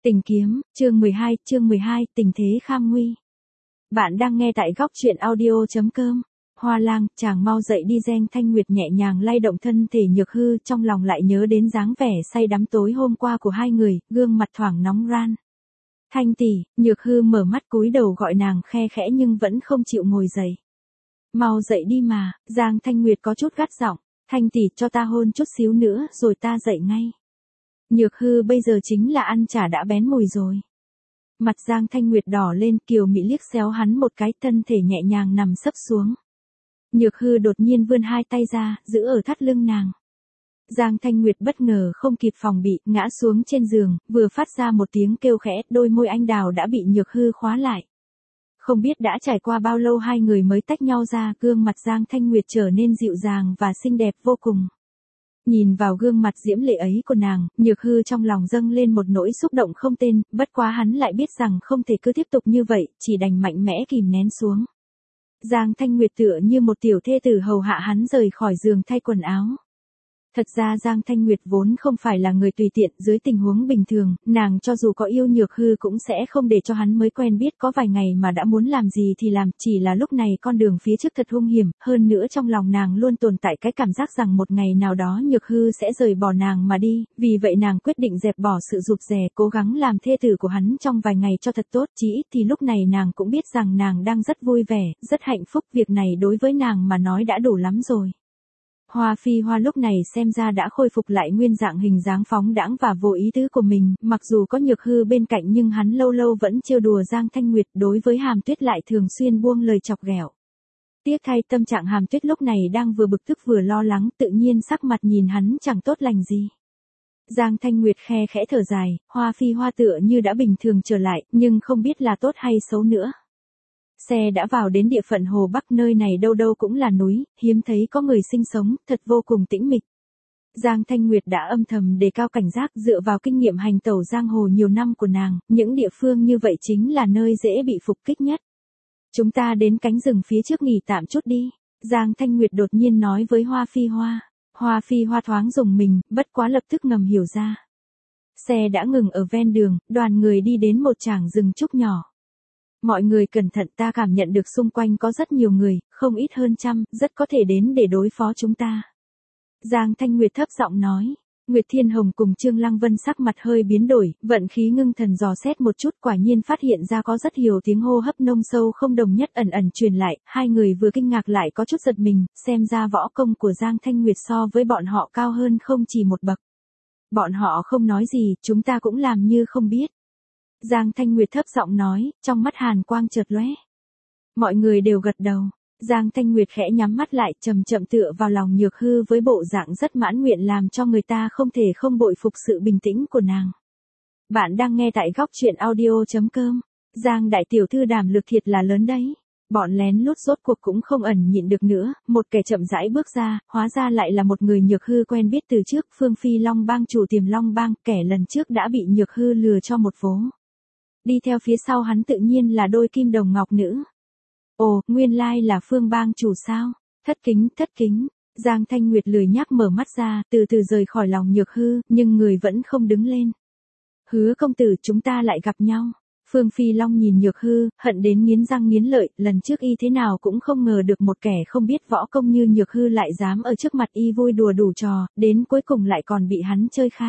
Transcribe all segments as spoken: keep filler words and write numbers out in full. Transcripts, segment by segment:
Tình kiếm, chương mười hai, chương mười hai, tình thế kham nguy. Bạn đang nghe tại góc truyện audio chấm com. Hoa lang, chàng mau dậy đi. Giang Thanh Nguyệt nhẹ nhàng lay động thân thể Nhược Hư, trong lòng lại nhớ đến dáng vẻ say đắm tối hôm qua của hai người, gương mặt thoảng nóng ran. Thanh tỷ, Nhược Hư mở mắt cúi đầu gọi nàng khe khẽ nhưng vẫn không chịu ngồi dậy. Mau dậy đi mà. Giang Thanh Nguyệt có chút gắt giọng. Thanh tỷ, cho ta hôn chút xíu nữa rồi ta dậy ngay. Nhược Hư bây giờ chính là ăn chả đã bén mùi rồi. Mặt Giang Thanh Nguyệt đỏ lên, kiều mị liếc xéo hắn một cái, thân thể nhẹ nhàng nằm sấp xuống. Nhược Hư đột nhiên vươn hai tay ra, giữ ở thắt lưng nàng. Giang Thanh Nguyệt bất ngờ không kịp phòng bị, ngã xuống trên giường, vừa phát ra một tiếng kêu khẽ, đôi môi anh đào đã bị Nhược Hư khóa lại. Không biết đã trải qua bao lâu hai người mới tách nhau ra, gương mặt Giang Thanh Nguyệt trở nên dịu dàng và xinh đẹp vô cùng. Nhìn vào gương mặt diễm lệ ấy của nàng, Nhược Hư trong lòng dâng lên một nỗi xúc động không tên, bất quá hắn lại biết rằng không thể cứ tiếp tục như vậy, chỉ đành mạnh mẽ kìm nén xuống. Giang Thanh Nguyệt tựa như một tiểu thê tử hầu hạ hắn rời khỏi giường thay quần áo. Thật ra Giang Thanh Nguyệt vốn không phải là người tùy tiện, dưới tình huống bình thường, nàng cho dù có yêu Nhược Hư cũng sẽ không để cho hắn mới quen biết có vài ngày mà đã muốn làm gì thì làm, chỉ là lúc này con đường phía trước thật hung hiểm, hơn nữa trong lòng nàng luôn tồn tại cái cảm giác rằng một ngày nào đó Nhược Hư sẽ rời bỏ nàng mà đi, vì vậy nàng quyết định dẹp bỏ sự rụt rè, cố gắng làm thê tử của hắn trong vài ngày cho thật tốt, chỉ ít thì lúc này nàng cũng biết rằng nàng đang rất vui vẻ, rất hạnh phúc, việc này đối với nàng mà nói đã đủ lắm rồi. Hoa Phi Hoa lúc này xem ra đã khôi phục lại nguyên dạng hình dáng phóng đãng và vô ý tứ của mình, mặc dù có Nhược Hư bên cạnh nhưng hắn lâu lâu vẫn trêu đùa Giang Thanh Nguyệt, đối với Hàm Tuyết lại thường xuyên buông lời chọc ghẹo. Tiếc thay tâm trạng Hàm Tuyết lúc này đang vừa bực tức vừa lo lắng, tự nhiên sắc mặt nhìn hắn chẳng tốt lành gì. Giang Thanh Nguyệt khe khẽ thở dài, Hoa Phi Hoa tựa như đã bình thường trở lại, nhưng không biết là tốt hay xấu nữa. Xe đã vào đến địa phận Hồ Bắc, nơi này đâu đâu cũng là núi, hiếm thấy có người sinh sống, thật vô cùng tĩnh mịch. Giang Thanh Nguyệt đã âm thầm đề cao cảnh giác, dựa vào kinh nghiệm hành tẩu giang hồ nhiều năm của nàng, những địa phương như vậy chính là nơi dễ bị phục kích nhất. Chúng ta đến cánh rừng phía trước nghỉ tạm chút đi. Giang Thanh Nguyệt đột nhiên nói với Hoa Phi Hoa. Hoa Phi Hoa thoáng rùng mình, bất quá lập tức ngầm hiểu ra. Xe đã ngừng ở ven đường, đoàn người đi đến một tràng rừng trúc nhỏ. Mọi người cẩn thận, ta cảm nhận được xung quanh có rất nhiều người, không ít hơn trăm, rất có thể đến để đối phó chúng ta. Giang Thanh Nguyệt thấp giọng nói. Nguyệt Thiên Hồng cùng Trương Lăng Vân sắc mặt hơi biến đổi, vận khí ngưng thần dò xét một chút, quả nhiên phát hiện ra có rất nhiều tiếng hô hấp nông sâu không đồng nhất ẩn ẩn truyền lại, hai người vừa kinh ngạc lại có chút giật mình, xem ra võ công của Giang Thanh Nguyệt so với bọn họ cao hơn không chỉ một bậc. Bọn họ không nói gì, chúng ta cũng làm như không biết. Giang Thanh Nguyệt thấp giọng nói, trong mắt hàn quang chợt lóe. Mọi người đều gật đầu. Giang Thanh Nguyệt khẽ nhắm mắt lại, chậm chậm tựa vào lòng Nhược Hư với bộ dạng rất mãn nguyện, làm cho người ta không thể không bội phục sự bình tĩnh của nàng. Bạn đang nghe tại góc truyện audio chấm com. Giang đại tiểu thư đảm lực thiệt là lớn đấy. Bọn lén lút rốt cuộc cũng không ẩn nhịn được nữa, một kẻ chậm rãi bước ra, hóa ra lại là một người Nhược Hư quen biết từ trước, Phương Phi Long Bang chủ Tiềm Long Bang, kẻ lần trước đã bị Nhược Hư lừa cho một vố. Đi theo phía sau hắn tự nhiên là đôi kim đồng ngọc nữ. Ồ, nguyên lai là Phương Bang chủ sao? Thất kính, thất kính. Giang Thanh Nguyệt lười nhác mở mắt ra, từ từ rời khỏi lòng Nhược Hư, nhưng người vẫn không đứng lên. Hứa công tử, chúng ta lại gặp nhau. Phương Phi Long nhìn Nhược Hư, hận đến nghiến răng nghiến lợi, lần trước y thế nào cũng không ngờ được một kẻ không biết võ công như Nhược Hư lại dám ở trước mặt y vui đùa đủ trò, đến cuối cùng lại còn bị hắn chơi kha.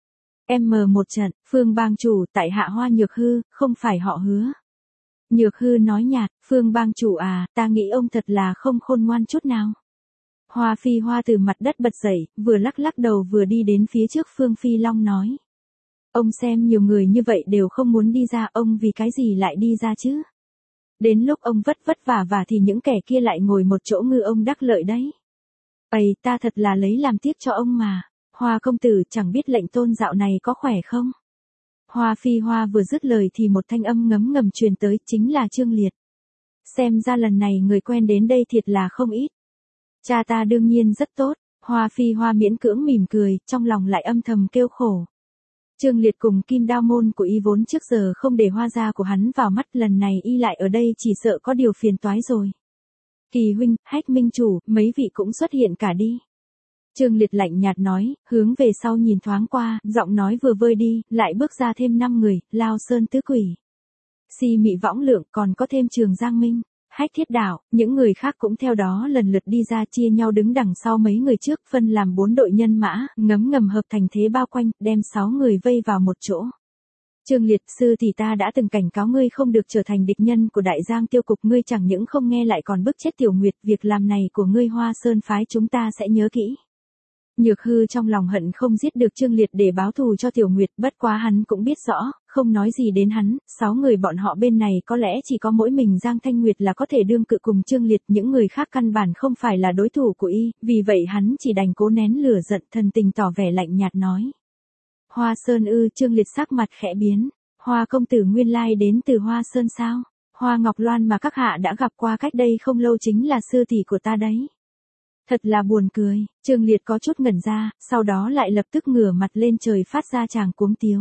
Em mờ một trận, Phương Bang chủ, tại hạ Hoa Nhược Hư, không phải họ Hứa. Nhược Hư nói nhạt, Phương Bang chủ à, ta nghĩ ông thật là không khôn ngoan chút nào. Hoa Phi Hoa từ mặt đất bật dậy, vừa lắc lắc đầu vừa đi đến phía trước Phương Phi Long nói. Ông xem nhiều người như vậy đều không muốn đi ra, ông vì cái gì lại đi ra chứ? Đến lúc ông vất vất vả vả thì những kẻ kia lại ngồi một chỗ ngư ông đắc lợi đấy. Ây, ta thật là lấy làm tiếc cho ông mà. Hoa công tử, chẳng biết lệnh tôn dạo này có khỏe không? Hoa Phi Hoa vừa dứt lời thì một thanh âm ngấm ngầm truyền tới, chính là Trương Liệt. Xem ra lần này người quen đến đây thiệt là không ít. Cha ta đương nhiên rất tốt. Hoa Phi Hoa miễn cưỡng mỉm cười, trong lòng lại âm thầm kêu khổ. Trương Liệt cùng Kim Đao môn của y vốn trước giờ không để Hoa gia của hắn vào mắt, lần này y lại ở đây chỉ sợ có điều phiền toái rồi. Kỳ huynh, Hách minh chủ, mấy vị cũng xuất hiện cả đi. Trương Liệt lạnh nhạt nói, hướng về sau nhìn thoáng qua, giọng nói vừa vơi đi, lại bước ra thêm năm người, Lao Sơn Tứ Quỷ, Si Mị Võng Lượng, còn có thêm Trường Giang Minh, Hách Thiết Đạo, những người khác cũng theo đó lần lượt đi ra, chia nhau đứng đằng sau mấy người trước, phân làm bốn đội nhân mã, ngấm ngầm hợp thành thế bao quanh, đem sáu người vây vào một chỗ. Trương Liệt, sư thì ta đã từng cảnh cáo ngươi không được trở thành địch nhân của Đại Giang Tiêu Cục, ngươi chẳng những không nghe lại còn bức chết Tiểu Nguyệt, việc làm này của ngươi Hoa Sơn phái chúng ta sẽ nhớ kỹ. Nhược Hư trong lòng hận không giết được Trương Liệt để báo thù cho Tiểu Nguyệt, bất quá hắn cũng biết rõ, không nói gì đến hắn, sáu người bọn họ bên này có lẽ chỉ có mỗi mình Giang Thanh Nguyệt là có thể đương cự cùng Trương Liệt, những người khác căn bản không phải là đối thủ của y, vì vậy hắn chỉ đành cố nén lửa giận, thần tình tỏ vẻ lạnh nhạt nói. Hoa Sơn ư? Trương Liệt sắc mặt khẽ biến, Hoa công tử nguyên lai đến từ Hoa Sơn sao? Hoa Ngọc Loan mà các hạ đã gặp qua cách đây không lâu chính là sư tỷ của ta đấy. Thật là buồn cười, Trương Liệt có chút ngẩn ra, sau đó lại lập tức ngửa mặt lên trời phát ra tràng cuống tiếu.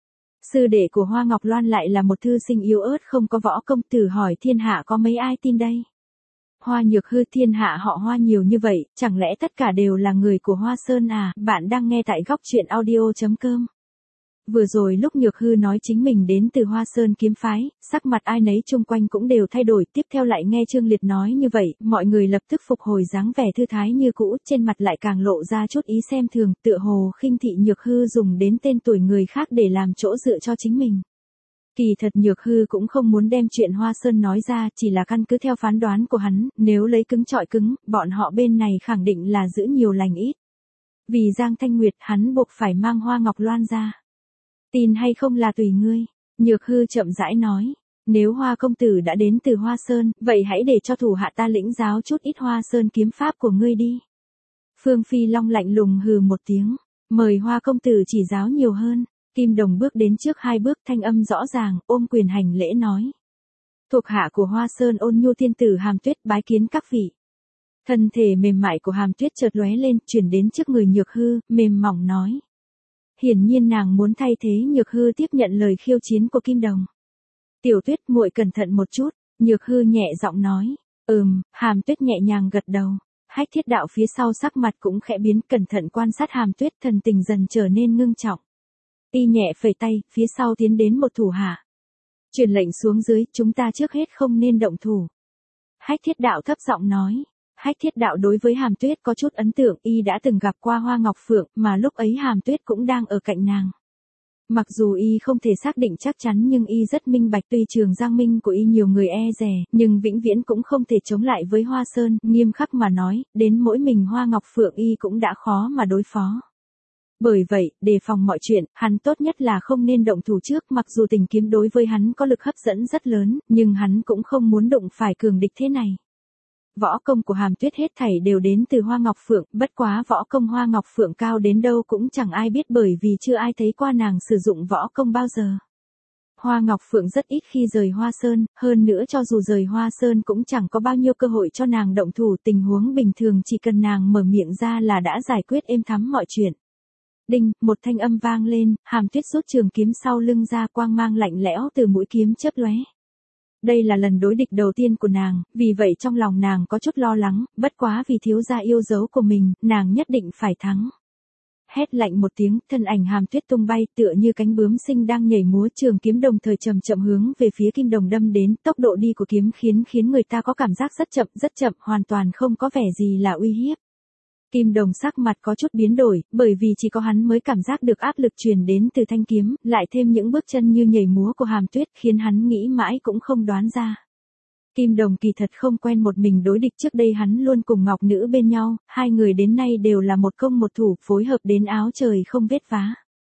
Sư đệ của Hoa Ngọc Loan lại là một thư sinh yếu ớt không có võ công, tử hỏi thiên hạ có mấy ai tin đây? Hoa Nhược Hư, thiên hạ họ Hoa nhiều như vậy, chẳng lẽ tất cả đều là người của Hoa Sơn à? Bạn đang nghe tại góc truyện audio chấm com. Vừa rồi lúc Nhược Hư nói chính mình đến từ Hoa Sơn kiếm phái, sắc mặt ai nấy chung quanh cũng đều thay đổi, tiếp theo lại nghe Trương Liệt nói như vậy, mọi người lập tức phục hồi dáng vẻ thư thái như cũ, trên mặt lại càng lộ ra chút ý xem thường, tựa hồ khinh thị Nhược Hư dùng đến tên tuổi người khác để làm chỗ dựa cho chính mình. Kỳ thật Nhược Hư cũng không muốn đem chuyện Hoa Sơn nói ra, chỉ là căn cứ theo phán đoán của hắn, nếu lấy cứng trọi cứng, bọn họ bên này khẳng định là giữ nhiều lành ít. Vì Giang Thanh Nguyệt, hắn buộc phải mang Hoa Ngọc Loan ra. Tin hay không là tùy ngươi, Nhược Hư chậm rãi nói. Nếu Hoa công tử đã đến từ Hoa Sơn, vậy hãy để cho thủ hạ ta lĩnh giáo chút ít Hoa Sơn kiếm pháp của ngươi đi. Phương Phi Long lạnh lùng hừ một tiếng, mời Hoa công tử chỉ giáo nhiều hơn. Kim Đồng bước đến trước hai bước, thanh âm rõ ràng, ôm quyền hành lễ nói. Thuộc hạ của Hoa Sơn Ôn Nhu tiên tử Hàm Tuyết bái kiến các vị. Thân thể mềm mại của Hàm Tuyết chợt lóe lên, chuyển đến trước người Nhược Hư, mềm mỏng nói. Hiển nhiên nàng muốn thay thế Nhược Hư tiếp nhận lời khiêu chiến của Kim Đồng. Tiểu Tuyết, muội cẩn thận một chút, Nhược Hư nhẹ giọng nói. Ừm, Hàm Tuyết nhẹ nhàng gật đầu. Hách Thiết Đạo phía sau sắc mặt cũng khẽ biến, cẩn thận quan sát Hàm Tuyết, thần tình dần trở nên ngưng trọng. Y nhẹ phẩy tay, phía sau tiến đến một thủ hạ. Truyền lệnh xuống dưới, chúng ta trước hết không nên động thủ. Hách Thiết Đạo thấp giọng nói. Hách Thiết Đạo đối với Hàm Tuyết có chút ấn tượng, y đã từng gặp qua Hoa Ngọc Phượng, mà lúc ấy Hàm Tuyết cũng đang ở cạnh nàng. Mặc dù y không thể xác định chắc chắn nhưng y rất minh bạch, tuy Trường Giang Minh của y nhiều người e dè, nhưng vĩnh viễn cũng không thể chống lại với Hoa Sơn, nghiêm khắc mà nói, đến mỗi mình Hoa Ngọc Phượng y cũng đã khó mà đối phó. Bởi vậy, đề phòng mọi chuyện, hắn tốt nhất là không nên động thủ trước, mặc dù tình kiếm đối với hắn có lực hấp dẫn rất lớn, nhưng hắn cũng không muốn đụng phải cường địch thế này. Võ công của Hàm Tuyết hết thảy đều đến từ Hoa Ngọc Phượng, bất quá võ công Hoa Ngọc Phượng cao đến đâu cũng chẳng ai biết, bởi vì chưa ai thấy qua nàng sử dụng võ công bao giờ. Hoa Ngọc Phượng rất ít khi rời Hoa Sơn, hơn nữa cho dù rời Hoa Sơn cũng chẳng có bao nhiêu cơ hội cho nàng động thủ, tình huống bình thường chỉ cần nàng mở miệng ra là đã giải quyết êm thắm mọi chuyện. Đinh, một thanh âm vang lên, Hàm Tuyết rút trường kiếm sau lưng ra, quang mang lạnh lẽo từ mũi kiếm chớp lóe. Đây là lần đối địch đầu tiên của nàng, vì vậy trong lòng nàng có chút lo lắng, bất quá vì thiếu gia yêu dấu của mình, nàng nhất định phải thắng. Hét lạnh một tiếng, thân ảnh Hàm Tuyết tung bay, tựa như cánh bướm xinh đang nhảy múa, trường kiếm đồng thời chậm chậm hướng về phía Kim Đồng đâm đến, tốc độ đi của kiếm khiến khiến người ta có cảm giác rất chậm, rất chậm, hoàn toàn không có vẻ gì là uy hiếp. Kim Đồng sắc mặt có chút biến đổi, bởi vì chỉ có hắn mới cảm giác được áp lực truyền đến từ thanh kiếm, lại thêm những bước chân như nhảy múa của Hàm Tuyết khiến hắn nghĩ mãi cũng không đoán ra. Kim Đồng kỳ thật không quen một mình đối địch, trước đây hắn luôn cùng Ngọc Nữ bên nhau, hai người đến nay đều là một công một thủ, phối hợp đến áo trời không vết vá.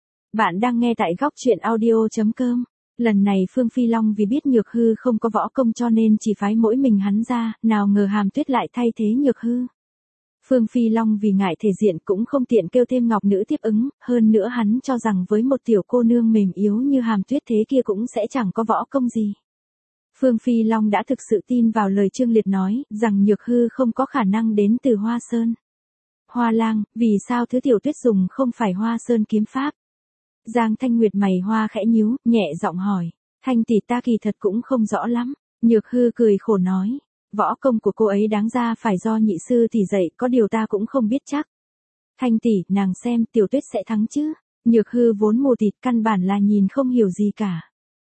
Bạn đang nghe tại góc truyện audio chấm com. Lần này Phương Phi Long vì biết Nhược Hư không có võ công cho nên chỉ phái mỗi mình hắn ra, nào ngờ Hàm Tuyết lại thay thế Nhược Hư. Phương Phi Long vì ngại thể diện cũng không tiện kêu thêm Ngọc Nữ tiếp ứng, hơn nữa hắn cho rằng với một tiểu cô nương mềm yếu như Hàm Tuyết thế kia cũng sẽ chẳng có võ công gì. Phương Phi Long đã thực sự tin vào lời Trương Liệt nói, rằng Nhược Hư không có khả năng đến từ Hoa Sơn. Hoa lang, vì sao thứ tiểu Tuyết dùng không phải Hoa Sơn kiếm pháp? Giang Thanh Nguyệt mày hoa khẽ nhíu, nhẹ giọng hỏi. Thanh tỷ, ta kỳ thật cũng không rõ lắm. Nhược Hư cười khổ nói. Võ công của cô ấy đáng ra phải do nhị sư thì dạy, có điều ta cũng không biết chắc. Thanh tỷ, nàng xem Tiểu Tuyết sẽ thắng chứ. Nhược hư vốn mù tịt căn bản là nhìn không hiểu gì cả.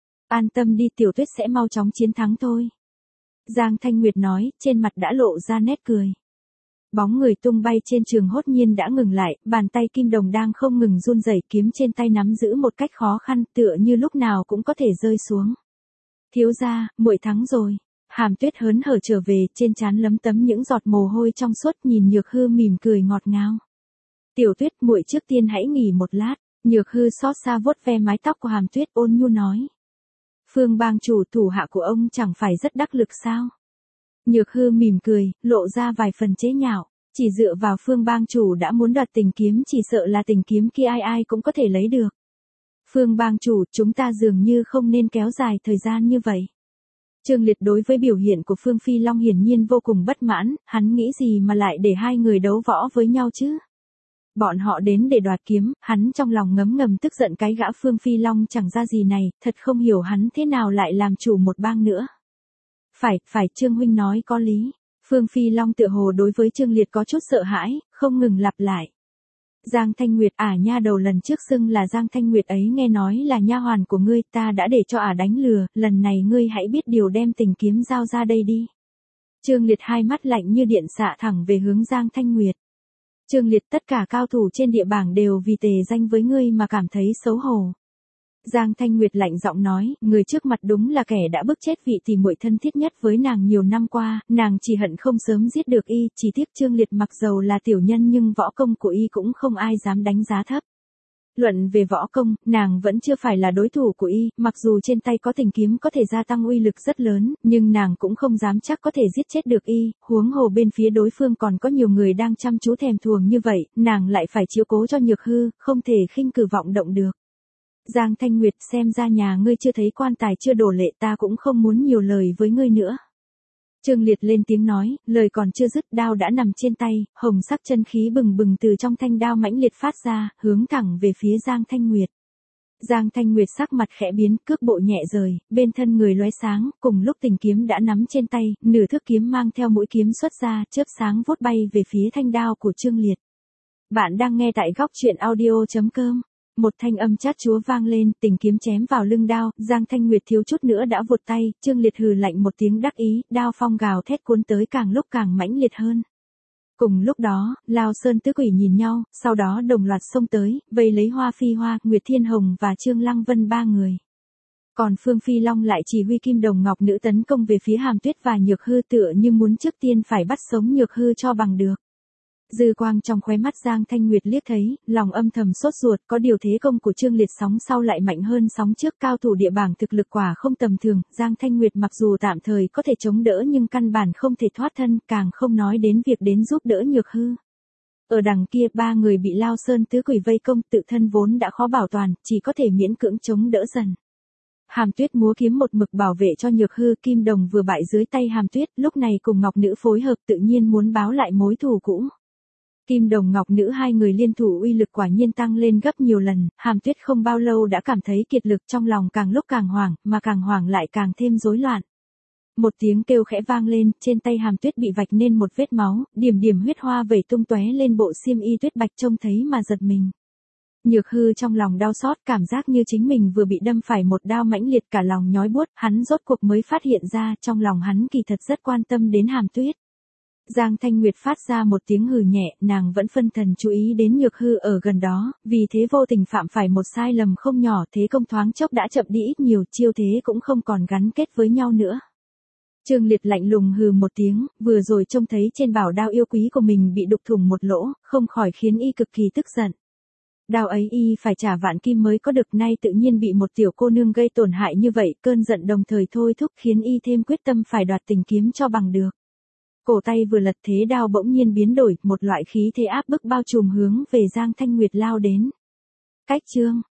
An tâm đi, Tiểu Tuyết sẽ mau chóng chiến thắng thôi. Giang Thanh Nguyệt nói, trên mặt đã lộ ra nét cười. Bóng người tung bay trên trường hốt nhiên đã ngừng lại, bàn tay kim đồng đang không ngừng run rẩy, kiếm trên tay nắm giữ một cách khó khăn, tựa như lúc nào cũng có thể rơi xuống. Thiếu gia, muội thắng rồi. Hàm Tuyết hớn hở trở về, trên trán lấm tấm những giọt mồ hôi trong suốt, nhìn Nhược hư mỉm cười ngọt ngào. Tiểu Tuyết, muội trước tiên hãy nghỉ một lát. Nhược hư xót xa vuốt ve mái tóc của Hàm Tuyết, ôn nhu nói. Phương bang chủ, thủ hạ của ông chẳng phải rất đắc lực sao? Nhược hư mỉm cười, lộ ra vài phần chế nhạo. Chỉ dựa vào Phương bang chủ đã muốn đoạt tình kiếm, chỉ sợ là tình kiếm kia ai ai cũng có thể lấy được. Phương bang chủ, chúng ta dường như không nên kéo dài thời gian như vậy. Trương Liệt đối với biểu hiện của Phương Phi Long hiển nhiên vô cùng bất mãn, hắn nghĩ gì mà lại để hai người đấu võ với nhau chứ? Bọn họ đến để đoạt kiếm, hắn trong lòng ngấm ngầm tức giận cái gã Phương Phi Long chẳng ra gì này, thật không hiểu hắn thế nào lại làm chủ một bang nữa. Phải, phải, Trương huynh nói có lý. Phương Phi Long tựa hồ đối với Trương Liệt có chút sợ hãi, không ngừng lặp lại. Giang Thanh Nguyệt, ả nha đầu lần trước xưng là Giang Thanh Nguyệt ấy nghe nói là nha hoàn của ngươi, ta đã để cho ả đánh lừa, lần này ngươi hãy biết điều, đem tình kiếm giao ra đây đi. Trương Liệt hai mắt lạnh như điện xạ thẳng về hướng Giang Thanh Nguyệt. Trương Liệt, tất cả cao thủ trên địa bảng đều vì tề danh với ngươi mà cảm thấy xấu hổ. Giang Thanh Nguyệt lạnh giọng nói, người trước mặt đúng là kẻ đã bức chết vị tỷ muội thân thiết nhất với nàng nhiều năm qua, nàng chỉ hận không sớm giết được y, chỉ tiếc Trương Liệt mặc dầu là tiểu nhân nhưng võ công của y cũng không ai dám đánh giá thấp. Luận về võ công, nàng vẫn chưa phải là đối thủ của y, mặc dù trên tay có tình kiếm có thể gia tăng uy lực rất lớn, nhưng nàng cũng không dám chắc có thể giết chết được y, huống hồ bên phía đối phương còn có nhiều người đang chăm chú thèm thuồng như vậy, nàng lại phải chiếu cố cho Nhược hư, không thể khinh cử vọng động được. Giang Thanh Nguyệt, xem ra nhà ngươi chưa thấy quan tài chưa đổ lệ, ta cũng không muốn nhiều lời với ngươi nữa. Trương Liệt lên tiếng nói, lời còn chưa dứt, đao đã nằm trên tay, hồng sắc chân khí bừng bừng từ trong thanh đao mãnh liệt phát ra, hướng thẳng về phía Giang Thanh Nguyệt. Giang Thanh Nguyệt sắc mặt khẽ biến, cước bộ nhẹ rời, bên thân người lóe sáng, cùng lúc tình kiếm đã nắm trên tay, nửa thước kiếm mang theo mũi kiếm xuất ra, chớp sáng vút bay về phía thanh đao của Trương Liệt. Bạn đang nghe tại góc truyện audio chấm com. Một thanh âm chát chúa vang lên, tình kiếm chém vào lưng đao, Giang Thanh Nguyệt thiếu chút nữa đã vụt tay, Trương Liệt hừ lạnh một tiếng đắc ý, đao phong gào thét cuốn tới càng lúc càng mãnh liệt hơn. Cùng lúc đó, Lao Sơn tứ quỷ nhìn nhau, sau đó đồng loạt xông tới, vây lấy Hoa Phi Hoa, Nguyệt Thiên Hồng và Trương Lăng Vân ba người. Còn Phương Phi Long lại chỉ huy Kim Đồng Ngọc Nữ tấn công về phía Hàm Tuyết và Nhược hư, tựa như muốn trước tiên phải bắt sống Nhược hư cho bằng được. Dư quang trong khóe mắt Giang Thanh Nguyệt liếc thấy, lòng âm thầm sốt ruột, có điều thế công của Trương Liệt sóng sau lại mạnh hơn sóng trước, cao thủ địa bảng thực lực quả không tầm thường, Giang Thanh Nguyệt mặc dù tạm thời có thể chống đỡ nhưng căn bản không thể thoát thân, càng không nói đến việc đến giúp đỡ Nhược hư. Ở đằng kia ba người bị Lao Sơn tứ quỷ vây công, tự thân vốn đã khó bảo toàn, chỉ có thể miễn cưỡng chống đỡ dần. Hàm Tuyết múa kiếm một mực bảo vệ cho Nhược hư, Kim Đồng vừa bại dưới tay Hàm Tuyết, lúc này cùng Ngọc Nữ phối hợp tự nhiên muốn báo lại mối thù cũ. Kim Đồng Ngọc Nữ hai người liên thủ uy lực quả nhiên tăng lên gấp nhiều lần, Hàm Tuyết không bao lâu đã cảm thấy kiệt lực, trong lòng càng lúc càng hoảng, mà càng hoảng lại càng thêm rối loạn. Một tiếng kêu khẽ vang lên, trên tay Hàm Tuyết bị vạch nên một vết máu, điểm điểm huyết hoa vẩy tung tóe lên bộ xiêm y tuyết bạch, trông thấy mà giật mình. Nhược hư trong lòng đau xót, cảm giác như chính mình vừa bị đâm phải một đao mãnh liệt, cả lòng nhói buốt, hắn rốt cuộc mới phát hiện ra, trong lòng hắn kỳ thật rất quan tâm đến Hàm Tuyết. Giang Thanh Nguyệt phát ra một tiếng hừ nhẹ, nàng vẫn phân thần chú ý đến Nhược hư ở gần đó, vì thế vô tình phạm phải một sai lầm không nhỏ, thế công thoáng chốc đã chậm đi ít nhiều, chiêu thế cũng không còn gắn kết với nhau nữa. Trương Liệt lạnh lùng hừ một tiếng, vừa rồi trông thấy trên bảo đao yêu quý của mình bị đục thủng một lỗ, không khỏi khiến y cực kỳ tức giận. Đao ấy y phải trả vạn kim mới có được, nay tự nhiên bị một tiểu cô nương gây tổn hại như vậy, cơn giận đồng thời thôi thúc khiến y thêm quyết tâm phải đoạt tình kiếm cho bằng được. Cổ tay vừa lật, thế đao bỗng nhiên biến đổi, một loại khí thế áp bức bao trùm hướng về Giang Thanh Nguyệt lao đến. Cách chương